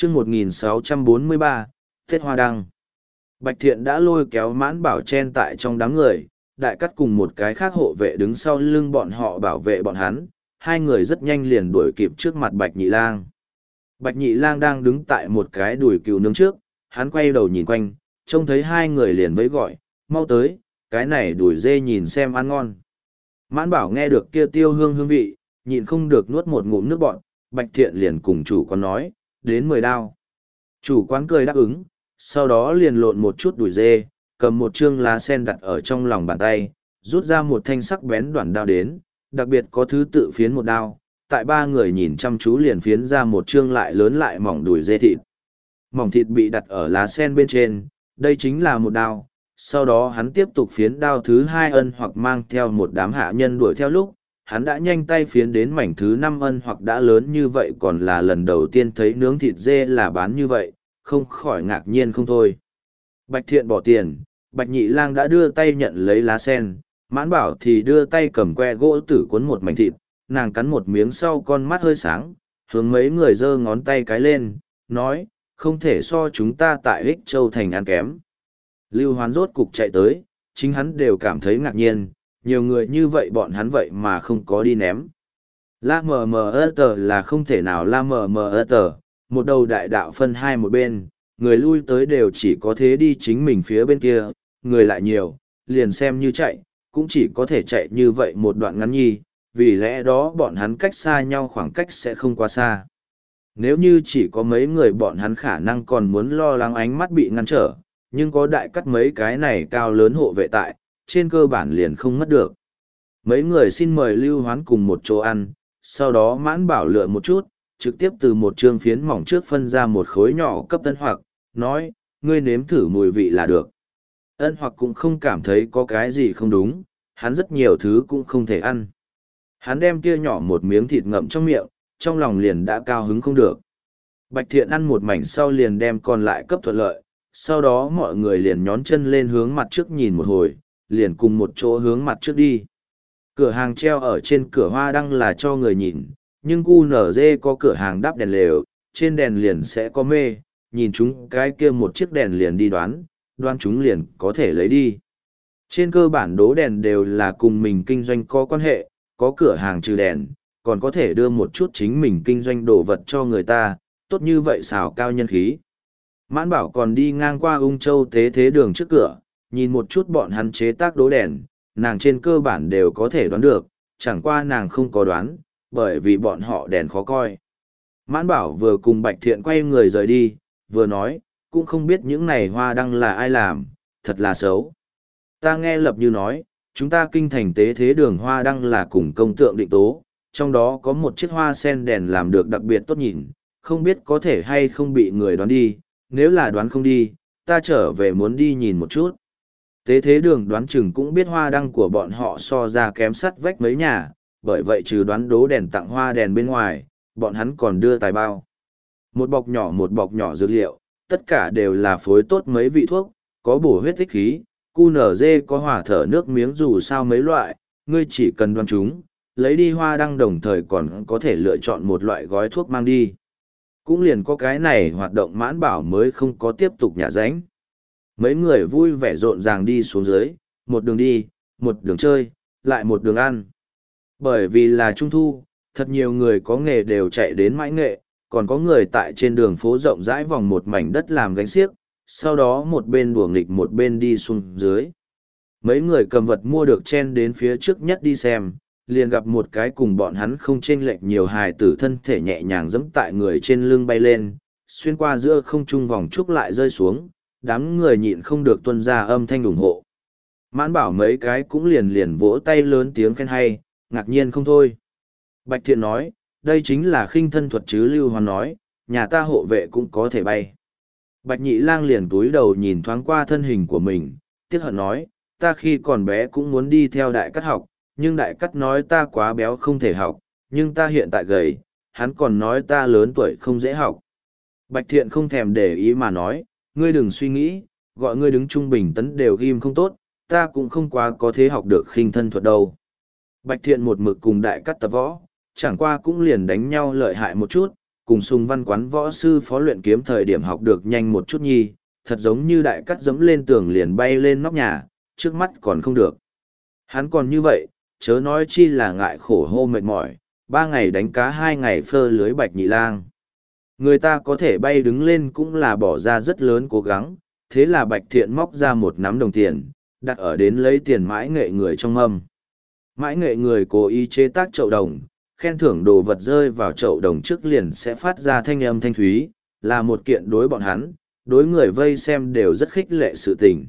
chương 1643, Tết Hoa Đăng. Bạch Thiện đã lôi kéo Mãn Bảo chen tại trong đám người, Đại Cắt cùng một cái khác hộ vệ đứng sau lưng bọn họ bảo vệ bọn hắn, hai người rất nhanh liền đuổi kịp trước mặt Bạch Nhị Lang. Bạch Nhị Lang đang đứng tại một cái đùi cừu nướng trước, hắn quay đầu nhìn quanh, trông thấy hai người liền vẫy gọi, mau tới, cái này đùi dê nhìn xem ăn ngon. Mãn Bảo nghe được kia tiêu hương vị, nhịn không được nuốt một ngụm nước bọt, Bạch Thiện liền cùng chủ quán nói, đến 10 đao. Chủ quán cười đáp ứng, sau đó liền lộn một chút đùi dê, cầm một chương lá sen đặt ở trong lòng bàn tay, rút ra một thanh sắc bén đoạn đao đến, đặc biệt có thứ tự phiến một đao, tại ba người nhìn chăm chú liền phiến ra một chương lại lớn lại mỏng đùi dê thịt. Mỏng thịt bị đặt ở lá sen bên trên, đây chính là một đao. Sau đó hắn tiếp tục phiến đao thứ hai ân hoặc mang theo một đám hạ nhân đuổi theo lúc, hắn đã nhanh tay phiến đến mảnh thứ 5 ân hoặc đã lớn như vậy còn là lần đầu tiên thấy nướng thịt dê là bán như vậy, không khỏi ngạc nhiên không thôi. Bạch Thiện bỏ tiền, Bạch Nhị Lang đã đưa tay nhận lấy lá sen, Mãn Bảo thì đưa tay cầm que gỗ tử cuốn một mảnh thịt, nàng cắn một miếng sau con mắt hơi sáng, hướng mấy người giơ ngón tay cái lên, nói, không thể so chúng ta tại Ích Châu Thành ăn kém. Lưu Hoán rốt cục chạy tới, chính hắn đều cảm thấy ngạc nhiên, nhiều người như vậy bọn hắn vậy mà không có đi ném. La mờ mờ ơ tờ là không thể nào la mờ mờ ơ tờ, một đầu đại đạo phân hai một bên, người lui tới đều chỉ có thế đi chính mình phía bên kia, người lại nhiều, liền xem như chạy, cũng chỉ có thể chạy như vậy một đoạn ngắn nhi, vì lẽ đó bọn hắn cách xa nhau khoảng cách sẽ không quá xa. Nếu như chỉ có mấy người bọn hắn khả năng còn muốn lo lắng ánh mắt bị ngăn trở, nhưng có Đại Cắt mấy cái này cao lớn hộ vệ tại, trên cơ bản liền không mất được. Mấy người xin mời Lưu Hoán cùng một chỗ ăn, sau đó Mãn Bảo lựa một chút, trực tiếp từ một trương phiến mỏng trước phân ra một khối nhỏ cấp Ân Hoặc, nói, ngươi nếm thử mùi vị là được. Ân Hoặc cũng không cảm thấy có cái gì không đúng, hắn rất nhiều thứ cũng không thể ăn. Hắn đem kia nhỏ một miếng thịt ngậm trong miệng, trong lòng liền đã cao hứng không được. Bạch Thiện ăn một mảnh sau liền đem còn lại cấp thuận lợi, sau đó mọi người liền nhón chân lên hướng mặt trước nhìn một hồi, liền cùng một chỗ hướng mặt trước đi. Cửa hàng treo ở trên cửa hoa đăng là cho người nhìn, nhưng QNZ có cửa hàng đắp đèn lều, trên đèn liền sẽ có mê, nhìn chúng cái kia một chiếc đèn liền đi đoán chúng liền có thể lấy đi. Trên cơ bản đố đèn đều là cùng mình kinh doanh có quan hệ, có cửa hàng trừ đèn, còn có thể đưa một chút chính mình kinh doanh đồ vật cho người ta, tốt như vậy xào cao nhân khí. Mãn Bảo còn đi ngang qua Ung Châu tế thế đường trước cửa, nhìn một chút bọn hắn chế tác đố đèn, nàng trên cơ bản đều có thể đoán được, chẳng qua nàng không có đoán, bởi vì bọn họ đèn khó coi. Mãn Bảo vừa cùng Bạch Thiện quay người rời đi, vừa nói, cũng không biết những này hoa đăng là ai làm, thật là xấu. Ta nghe Lập Như nói, chúng ta kinh thành tế thế đường hoa đăng là cùng công tượng định tố, trong đó có một chiếc hoa sen đèn làm được đặc biệt tốt nhìn, không biết có thể hay không bị người đoán đi, nếu là đoán không đi, ta trở về muốn đi nhìn một chút. Tế thế đường đoán chừng cũng biết hoa đăng của bọn họ so ra kém sắt vách mấy nhà, bởi vậy trừ đoán đố đèn tặng hoa đèn bên ngoài, bọn hắn còn đưa tài bao. Một bọc nhỏ dược liệu, tất cả đều là phối tốt mấy vị thuốc, có bổ huyết tích khí, QNZ có hỏa thở nước miếng dù sao mấy loại, ngươi chỉ cần đoán chúng, lấy đi hoa đăng đồng thời còn có thể lựa chọn một loại gói thuốc mang đi. Cũng liền có cái này hoạt động Mãn Bảo mới không có tiếp tục nhả ránh. Mấy người vui vẻ rộn ràng đi xuống dưới, một đường đi, một đường chơi, lại một đường ăn. Bởi vì là Trung Thu, thật nhiều người có nghề đều chạy đến Mãi Nghệ, còn có người tại trên đường phố rộng rãi vòng một mảnh đất làm gánh xiếc, sau đó một bên đùa nghịch một bên đi xuống dưới. Mấy người cầm vật mua được chen đến phía trước nhất đi xem, liền gặp một cái cùng bọn hắn không chênh lệch nhiều hài tử thân thể nhẹ nhàng giẫm tại người trên lưng bay lên, xuyên qua giữa không trung vòng trúc lại rơi xuống, đám người nhịn không được tuân ra âm thanh ủng hộ. Mãn Bảo mấy cái cũng liền vỗ tay lớn tiếng khen hay, ngạc nhiên không thôi. Bạch Thiện nói, đây chính là khinh thân thuật chứ. Lưu Hoán nói, nhà ta hộ vệ cũng có thể bay. Bạch Nhị Lang liền túi đầu nhìn thoáng qua thân hình của mình, tiếc hận nói, ta khi còn bé cũng muốn đi theo Đại Cắt học, nhưng Đại Cắt nói ta quá béo không thể học, nhưng ta hiện tại gầy, hắn còn nói ta lớn tuổi không dễ học. Bạch Thiện không thèm để ý mà nói, ngươi đừng suy nghĩ, gọi ngươi đứng trung bình tấn đều ghim không tốt, ta cũng không quá có thế học được khinh thân thuật đâu. Bạch Thiện một mực cùng Đại Cắt tập võ, chẳng qua cũng liền đánh nhau lợi hại một chút, cùng Sùng Văn quán võ sư phó luyện kiếm thời điểm học được nhanh một chút nhi, thật giống như đại cắt dẫm lên tường liền bay lên nóc nhà, trước mắt còn không được. Hắn còn như vậy, chớ nói chi là ngại khổ hô mệt mỏi, 3 ngày đánh cá 2 ngày phơ lưới bạch nhị lang. Người ta có thể bay đứng lên cũng là bỏ ra rất lớn cố gắng, thế là Bạch Thiện móc ra một nắm đồng tiền, đặt ở đến lấy tiền mãi nghệ người trong mâm. Mãi nghệ người cố ý chế tác chậu đồng, khen thưởng đồ vật rơi vào chậu đồng trước liền sẽ phát ra thanh âm thanh thúy, là một kiện đối bọn hắn, đối người vây xem đều rất khích lệ sự tình.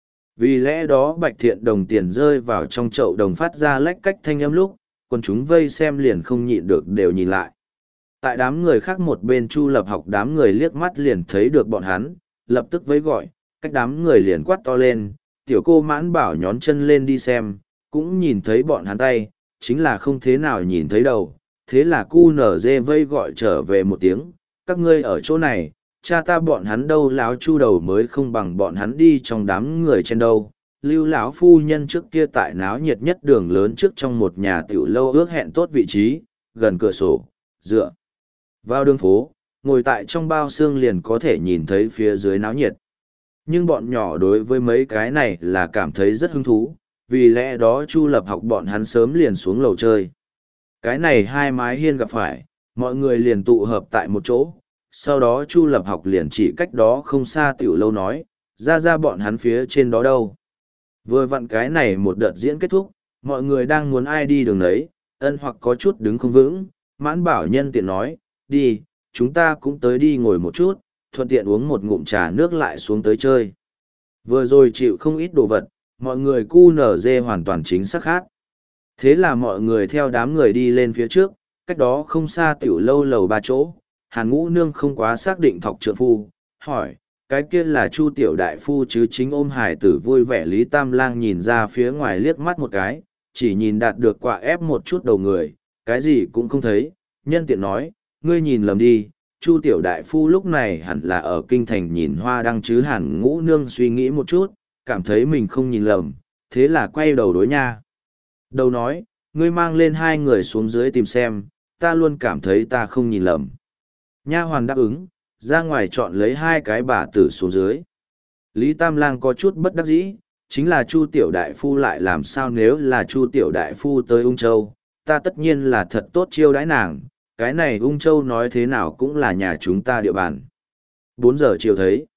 Vì lẽ đó Bạch Thiện đồng tiền rơi vào trong chậu đồng phát ra lách cách thanh âm lúc, còn chúng vây xem liền không nhịn được đều nhìn lại. Tại đám người khác một bên Chu Lập Học đám người liếc mắt liền thấy được bọn hắn, lập tức vẫy gọi, cách đám người liền quát to lên, tiểu cô Mãn Bảo nhón chân lên đi xem, cũng nhìn thấy bọn hắn tay, chính là không thế nào nhìn thấy đầu, thế là cu nở dê vây gọi trở về một tiếng, các ngươi ở chỗ này, cha ta bọn hắn đâu láo Chu đầu mới không bằng bọn hắn đi trong đám người trên đâu. Lưu lão phu nhân trước kia tại náo nhiệt nhất đường lớn trước trong một nhà tiểu lâu ước hẹn tốt vị trí, gần cửa sổ, dựa vào đường phố, ngồi tại trong bao xương liền có thể nhìn thấy phía dưới náo nhiệt. Nhưng bọn nhỏ đối với mấy cái này là cảm thấy rất hứng thú, vì lẽ đó Chu Lập Học bọn hắn sớm liền xuống lầu chơi. Cái này hai mái hiên gặp phải, mọi người liền tụ hợp tại một chỗ, sau đó Chu Lập Học liền chỉ cách đó không xa tiểu lâu nói, ra bọn hắn phía trên đó đâu. Vừa vặn cái này một đợt diễn kết thúc, mọi người đang muốn ai đi đường đấy, ân hoặc có chút đứng không vững, Mãn Bảo nhân tiện nói, đi, chúng ta cũng tới đi ngồi một chút, thuận tiện uống một ngụm trà nước lại xuống tới chơi. Vừa rồi chịu không ít đồ vật, mọi người cu nở dê hoàn toàn chính xác khác. Thế là mọi người theo đám người đi lên phía trước, cách đó không xa tiểu lâu lầu 3 chỗ, Hàn Ngũ Nương không quá xác định thọc trượng phu, hỏi, cái kia là Chu tiểu đại phu chứ? Chính ôm hải tử vui vẻ Lý Tam Lang nhìn ra phía ngoài liếc mắt một cái, chỉ nhìn đạt được quả ép một chút đầu người, cái gì cũng không thấy, nhân tiện nói, ngươi nhìn lầm đi, Chu tiểu đại phu lúc này hẳn là ở kinh thành nhìn hoa đăng chứ. Hàn Ngũ Nương suy nghĩ một chút, cảm thấy mình không nhìn lầm, thế là quay đầu đối nha đầu nói, ngươi mang lên 2 người xuống dưới tìm xem, ta luôn cảm thấy ta không nhìn lầm. Nha hoàn đáp ứng, ra ngoài chọn lấy 2 cái bà tử xuống dưới. Lý Tam Lang có chút bất đắc dĩ, chính là Chu tiểu đại phu lại làm sao? Nếu là Chu tiểu đại phu tới Ung Châu, ta tất nhiên là thật tốt chiêu đãi nàng, cái này Ung Châu nói thế nào cũng là nhà chúng ta địa bàn. 4 giờ chiều thấy